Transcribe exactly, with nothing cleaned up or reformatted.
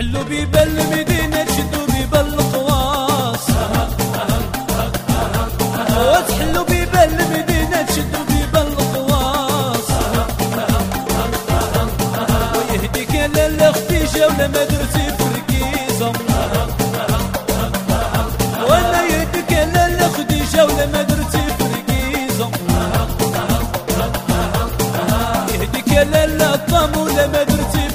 تحلوا بيبان المدينة تشدوا بيبان القواص وتحلوا بيبان المدينة تشدوا بيبان القواص ويهديك يا لالا خديجة ولا ما درتي فركيزة وانا يهديك يا لالا خديجة ولا ما درتي فركيزة يهديك يا لالا الطام ولا ما درتي